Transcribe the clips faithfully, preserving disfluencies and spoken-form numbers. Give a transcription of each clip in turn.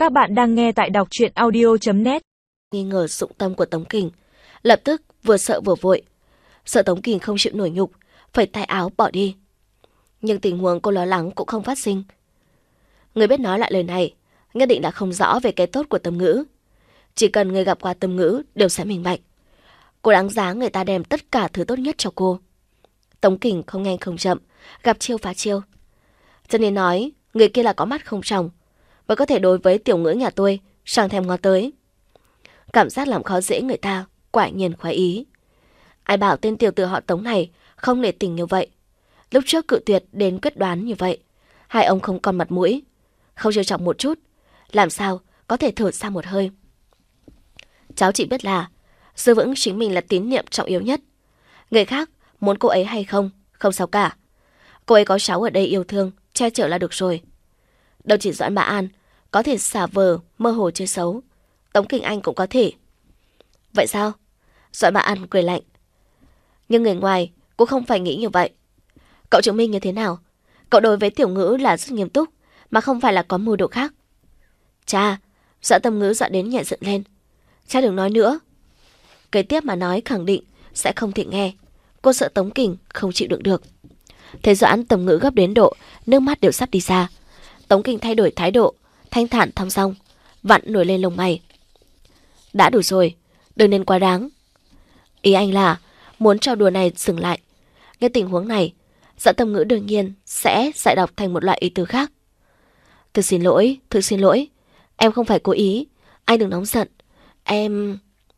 Các bạn đang nghe tại đọc truyện audio chấm net. Nghi ngờ dụng tâm của Tống Kình, lập tức vừa sợ vừa vội. Sợ Tống Kình không chịu nổi nhục, phải tay áo bỏ đi. Nhưng tình huống cô lo lắng cũng không phát sinh. Người biết nói lại lời này, nhất định đã không rõ về cái tốt của Tâm Ngữ. Chỉ cần người gặp qua Tâm Ngữ đều sẽ minh bạch. Cô đáng giá người ta đem tất cả thứ tốt nhất cho cô. Tống Kình không nhanh không chậm, gặp chiêu phá chiêu. Cho nên nói, người kia là có mắt không tròng, và có thể đối với tiểu Ngữ nhà tôi chẳng thèm ngó tới. Cảm giác làm khó dễ người ta, quả nhiên khoái ý. Ai bảo tên tiểu tử họ Tống này không nể tình như vậy. Lúc trước cự tuyệt đến quyết đoán như vậy, hai ông không còn mặt mũi, không trêu chọc một chút, làm sao có thể thở ra một hơi. Cháu chỉ biết là giữ vững chính mình là tín niệm trọng yếu nhất. Người khác muốn cô ấy hay không, không sao cả. Cô ấy có cháu ở đây yêu thương, che chở là được rồi. Đâu chỉ Doãn Bá An có thể xả vờ, mơ hồ chơi xấu, Tống Kình Anh cũng có thể. Vậy sao? Doãn Bá An cười lạnh. Nhưng người ngoài cũng không phải nghĩ như vậy. Cậu chứng minh như thế nào? Cậu đối với tiểu Ngữ là rất nghiêm túc, mà không phải là có mưu đồ khác. Cha, Doãn Tâm Ngữ dọa đến nhẹ dựng lên. Cha đừng nói nữa. Kế tiếp mà nói khẳng định sẽ không thể nghe. Cô sợ Tống Kình không chịu đựng được. Thấy Doãn Tâm Ngữ gấp đến độ nước mắt đều sắp đi ra, Tống Kình thay đổi thái độ, thanh thản thong dong, vặn nổi lên lông mày. Đã đủ rồi, đừng nên quá đáng. Ý anh là muốn trò đùa này dừng lại. Nghe tình huống này, Doãn Tâm Ngữ đương nhiên sẽ giải đọc thành một loại ý tứ khác. Thực xin lỗi, thực xin lỗi. Em không phải cố ý, anh đừng nóng giận. Em...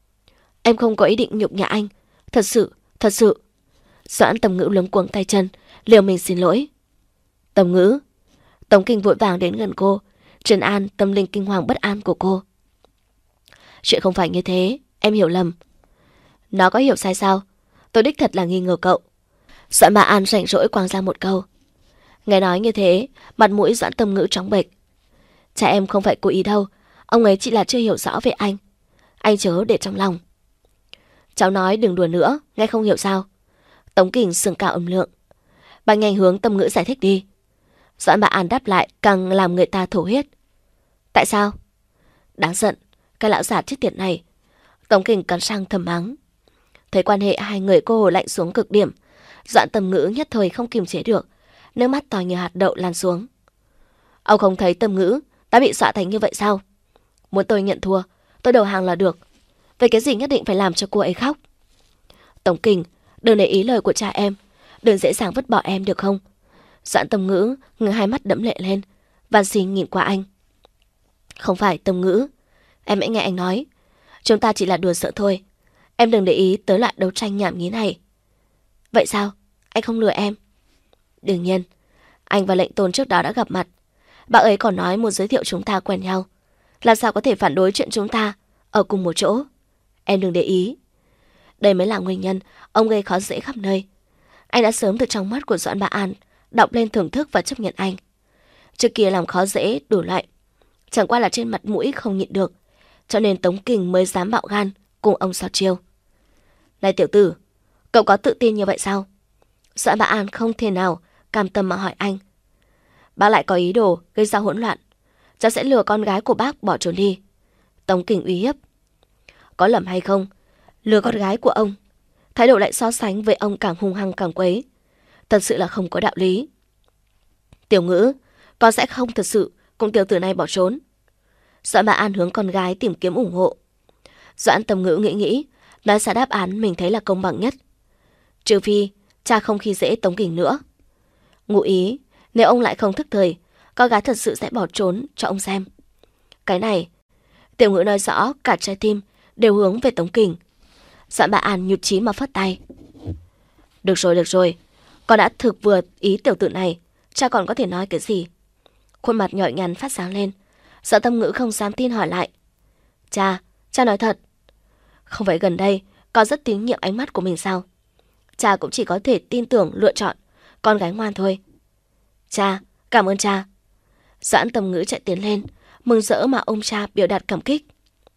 Em không có ý định nhục nhã anh. Thật sự, thật sự. Doãn Tâm Ngữ luống cuống tay chân, liều mình xin lỗi. Tâm Ngữ. Tống Kình vội vàng đến gần cô, trấn an tâm linh kinh hoàng bất an của cô. Chuyện không phải như thế, em hiểu lầm. Nó có hiểu sai sao? Tôi đích thật là nghi ngờ cậu. Doãn Bá An rảnh rỗi quăng ra một câu. Nghe nói như thế, mặt mũi Doãn Tâm Ngữ trắng bệch. Cha em không phải cố ý đâu, ông ấy chỉ là chưa hiểu rõ về anh. Anh chớ để trong lòng. Cháu nói đừng đùa nữa, nghe không hiểu sao? Tống Kình sừng cao âm lượng. Bà nhanh hướng Tâm Ngữ giải thích đi. Doãn Bá An đáp lại càng làm người ta thổ huyết. Tại sao? Đáng giận, cái lão già chết tiệt này. Tống Kình cắn răng thầm mắng. Thấy quan hệ hai người cô hồ lạnh xuống cực điểm, Doãn Tâm Ngữ nhất thời không kiềm chế được, nước mắt to như hạt đậu lan xuống. Ông không thấy Tâm Ngữ đã bị dọa thành như vậy sao? Muốn tôi nhận thua, tôi đầu hàng là được. Vậy cái gì nhất định phải làm cho cô ấy khóc? Tống Kình, đừng để ý lời của cha em, đừng dễ dàng vứt bỏ em được không? Doãn Tâm Ngữ ngừng hai mắt đẫm lệ lên, van xin nhìn qua anh. Không phải Tâm Ngữ, em hãy nghe anh nói. Chúng ta chỉ là đùa giỡn thôi. Em đừng để ý tới loại đấu tranh nhảm nhí này. Vậy sao? Anh không lừa em? Đương nhiên, anh và Lệnh Tôn trước đó đã gặp mặt. Bà ấy còn nói muốn giới thiệu chúng ta quen nhau. Làm sao có thể phản đối chuyện chúng ta ở cùng một chỗ? Em đừng để ý. Đây mới là nguyên nhân ông gây khó dễ khắp nơi. Anh đã sớm từ trong mắt của Doãn Bá An đọc lên thưởng thức và chấp nhận anh. Trước kia làm khó dễ đủ loại, chẳng qua là trên mặt mũi không nhịn được, cho nên Tống Kình mới dám bạo gan cùng ông so chiêu. Này tiểu tử, cậu có tự tin như vậy sao? Doãn Bá An không thể nào cam tâm mà hỏi anh. Bác lại có ý đồ gây ra hỗn loạn, cháu sẽ lừa con gái của bác bỏ trốn đi. Tống Kình uy hiếp. Có lầm hay không, lừa con gái của ông, thái độ lại so sánh với ông càng hung hăng càng quấy, thật sự là không có đạo lý. Tiểu Ngữ, con sẽ không thật sự cùng tiểu tử này bỏ trốn. Doãn Bá An hướng con gái tìm kiếm ủng hộ. Doãn Tâm Ngữ nghĩ nghĩ, nói ra đáp án mình thấy là công bằng nhất. Trừ phi cha không khi dễ Tống Kình nữa. Ngụ ý, nếu ông lại không thức thời, con gái thật sự sẽ bỏ trốn cho ông xem. Cái này, Tiểu Ngữ nói rõ cả trái tim đều hướng về Tống Kình. Doãn Bá An nhụt chí mà phất tay. Được rồi, được rồi, con đã thực vừa ý tiểu tử này, cha còn có thể nói cái gì? Khuôn mặt nhỏ nhắn phát sáng lên. Doãn Tâm Ngữ không dám tin hỏi lại. Cha, cha nói thật. Không phải gần đây con rất tín nhiệm ánh mắt của mình sao? Cha cũng chỉ có thể tin tưởng lựa chọn con gái ngoan thôi. Cha, cảm ơn cha. Doãn Tâm Ngữ chạy tiến lên, mừng rỡ mà ôm cha biểu đạt cảm kích.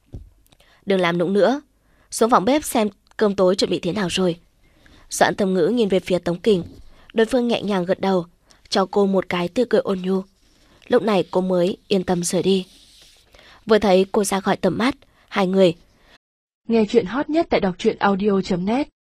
Đừng làm nũng nữa, xuống phòng bếp xem cơm tối chuẩn bị thế nào rồi. Doãn Tâm Ngữ nhìn về phía Tống Kình, đối phương nhẹ nhàng gật đầu, cho cô một cái tươi cười ôn nhu. Lúc này cô mới yên tâm rời đi. Vừa thấy cô ra khỏi tầm mắt, hai người. Nghe chuyện hot nhất tại đọc truyện audio chấm net